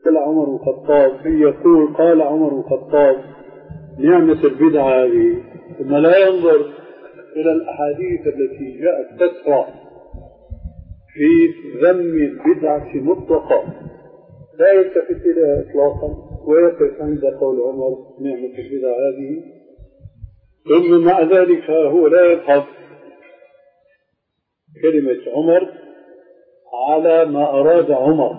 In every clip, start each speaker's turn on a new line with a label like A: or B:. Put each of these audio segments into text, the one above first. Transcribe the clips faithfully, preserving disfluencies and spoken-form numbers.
A: قال عمر بن الخطاب يقول قال عمر بن الخطاب نعمة البدعة هذه، ثم لا ينظر إلى الأحاديث التي جاءت تسرع في ذم البدعة مطلقا، لا يلتفت إليها إطلاقا ويقف عند قول عمر نعمة البدعة هذه، ثم مع ذلك هو لا يبحث كلمة عمر على ما أراد عمر،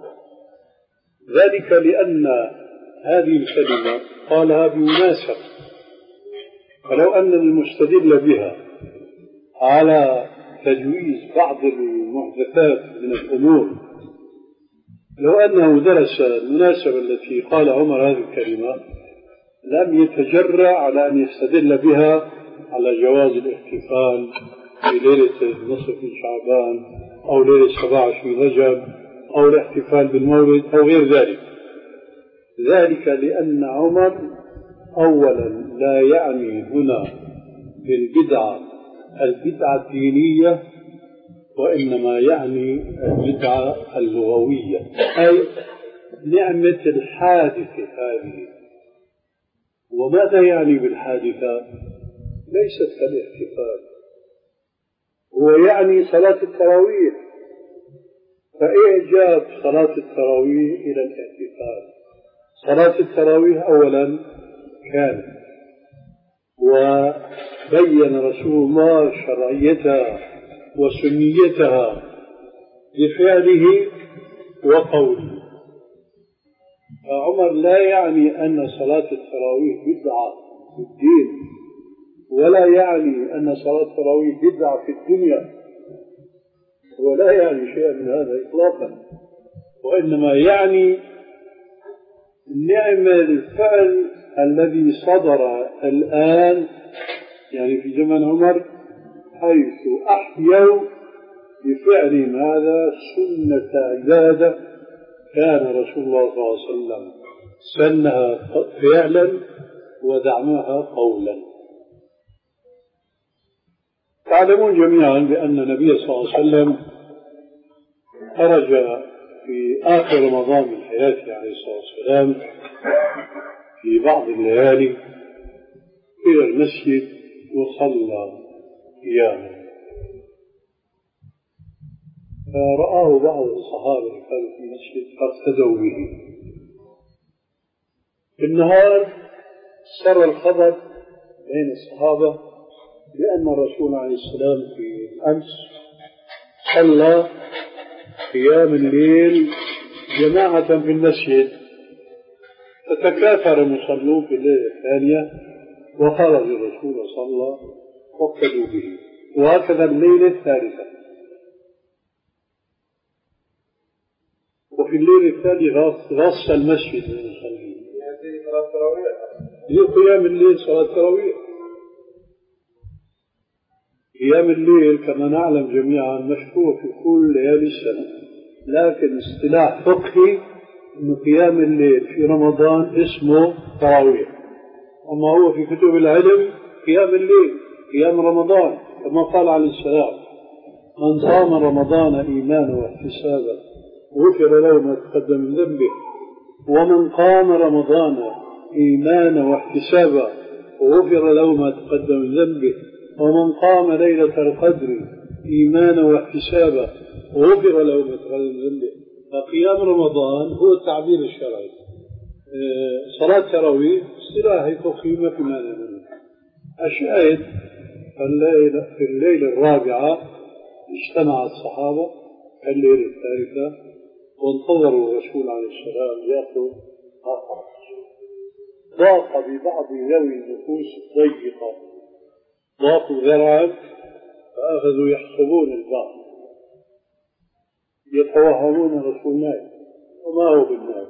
A: ذلك لأن هذه الكلمة قالها بمناسبة، فلو أن المستدل بها على تجويز بعض المحدثات من الأمور، لو أنه درس المناسبة التي قال عمر هذه الكلمة لم يتجرأ على أن يستدل بها على جواز الاحتفال في ليلة نصف من شعبان أو ليلة سبعة وعشرين رجب أو الاحتفال بالمولد أو غير ذلك. ذلك لأن عمر أولا لا يعني هنا بالبدعة البدعة الدينية، وإنما يعني البدعة اللغوية، أي نعمة الحادثة هذه. وماذا يعني بالحادثة؟ ليست كالاحتفال، هو يعني صلاة التراويح، فإعجاب صلاة التراويح إلى الاحتفال. صلاة التراويح أولا كانت، وبين رسول الله شرعيتها وسنيتها بفعله وقوله. فعمر لا يعني أن صلاة التراويح بدعة في الدين، ولا يعني أن صلاة التراويح بدعة في الدنيا، ولا يعني شيئا من هذا إطلاقا، وإنما يعني نعم الفعل الذي صدر الآن يعني في زمن عمر، حيث أحيوا بفعل هذا سنة عبادة كان رسول الله صلى الله عليه وسلم سنها فعلا ودعمها قولا. تعلمون جميعا بأن النبي صلى الله عليه وسلم خرج في آخر رمضان من حياته عليه الصلاة والسلام في بعض الليالي إلى المسجد وصلى قياما، فرآه بعض الصحابة اللي كانوا في المسجد فاقتدوا به. في النهار سر الخبر بين الصحابة بأن الرسول عليه السلام في الأمس صلى قيام الليل جماعة في المسجد، فتكاثر المصلون في الليلة الثانية وخرج الرسول صلى واقتدوا به، وهكذا الليلة الثالثة. وفي الليلة الثالثة غص المسجد للمصلين. هي قيام الليل صلاة التراويح. قيام الليل كما نعلم جميعا مشروع في كل ليالي السنة، لكن اصطلاح فقهي أن قيام الليل في رمضان اسمه تراويح، أما هو في كتب العلم قيام الليل قيام رمضان، كما قال عليه السلام من صام رمضان إيمانا واحتسابا غفر له ما تقدم من ذنبه، ومن قام رمضان إيمانا واحتسابا غفر له ما تقدم من ذنبه، ومن قام ليلة القدر إيمانا واحتسابا غفر له ما تقدم من ذنبه. فقيام رمضان هو التعبير الشرعي. صلاة التراويح اصطلاحي فقهي ما في معنى منه. الشاهد في الليلة الرابعة اجتمع الصحابة الليلة الثالثة وانتظروا الرسول عليه السلام يأخذ آخر. ضاق ببعض ذوي النفوس الضيقة، ضاقوا ذرعا فأخذوا يحسبون البعض، يتوهمون الرسول نائم وما هو بالنائم،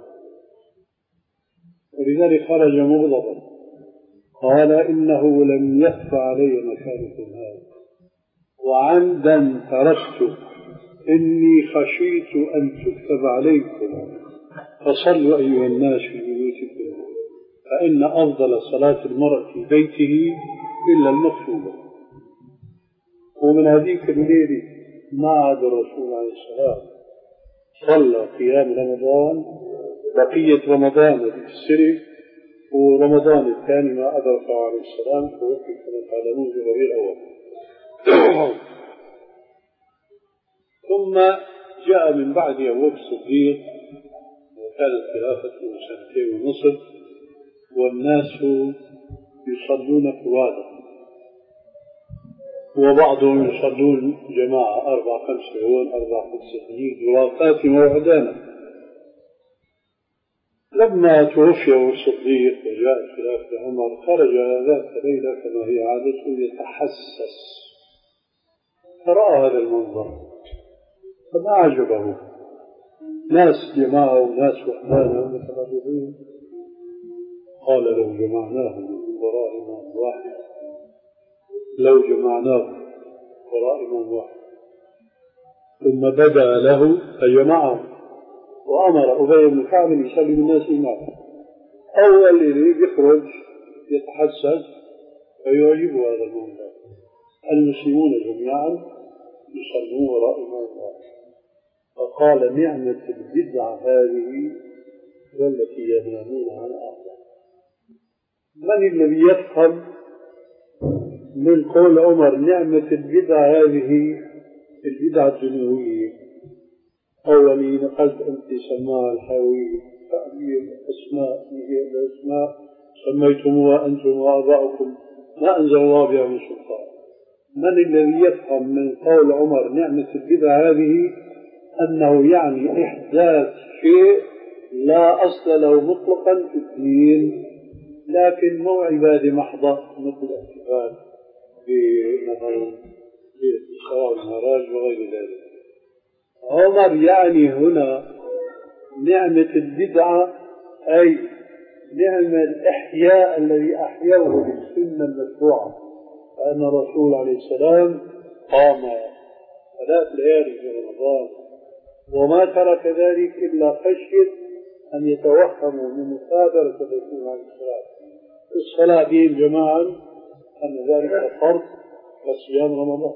A: ولذلك خرج مغضبا قال إنه لم يخف علي مكانكم هذا وعمدا تركت، إني خشيت أن تكتب عليكم فصلوا أيها الناس في بيوتكم، فإن أفضل صلاة المرء في بيته إلا المكتوبة. ومن هذيك الليلة ما عاد الرسول عليه السلام صلى قيام رمضان بقية رمضان في السنة، ورمضان الثاني ما أدركه عليه السلام توفي كما تعلمون في ربيع الأول. ثم جاء من بعد أبو بكر الصديق وكانت خلافته سنتين ونصف، والناس يصلون فرادا وبعضهم يصلون جماعة أربع خمسة هون أربع خمسة هنيك جرافات موعدانا. لما توفي أبو الصديق وجاء خلافة عمر خرج ذات ليلة كما هي عادته يتحسس، فرأى هذا المنظر فما أعجبه، ناس جماعة وناس وحدانا متمرغين. قال لو جمعناهم من وراء إمام واحد، لو جمعناهم وراء إمام واحد. ثم بدأ له فجمعهم وأمر أبي بن كعب يصلي بالناس إماما. أول اللي يخرج يتحسس فيعجبه هذا المنظر، المسلمون جميعا يصلون وراء إمام واحد. فقال نعمة البدعة هذه والتي ينامون عن أعلى. من الذي يفهم من قول عمر نعمة البدعة هذه البدعة الدنيوية؟ أولي نقلت أنت سماها الحاوي تأمير الأسماء، هي الأسماء سميتموها أنتم وآباؤكم ما أنزل الله بها من سلطان. من الذي يفهم من قول عمر نعمة البدعة هذه أنه يعني إحداث شيء لا أصل له مطلقا في الدين، لكن مو عبادة محضة مثل الاحتفال بمثلا بالإسراء والمعراج وغير ذلك. عمر يعني هنا نعمة البدعة أي نعمة الإحياء الذي أحيوه بالسنة المشروعة، فأن الرسول عليه السلام قام ثلاث ليالي في رمضان وما ترك ذلك إلا خشية أن يتوهموا من مخابرة الرسول عليه السلام الصلاة بهم جماعا أن ذلك فرض كصيام رمضان.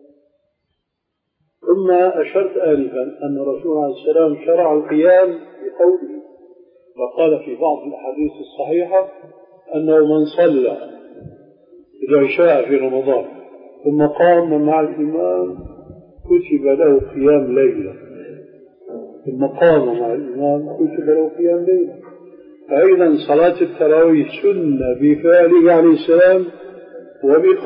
A: ثم أشرت آنفا أن الرسول عليه السلام شرع القيام بقوله، وقال في بعض الأحاديث الصحيحة أنه من صلى العشاء في رمضان ثم قام مع الإمام كتب له قيام ليلة، ثم قام مع الإمام كتب له قيام ليلة. فأيضا صلاة التراويح سنة بفعله عليه السلام وبقوله.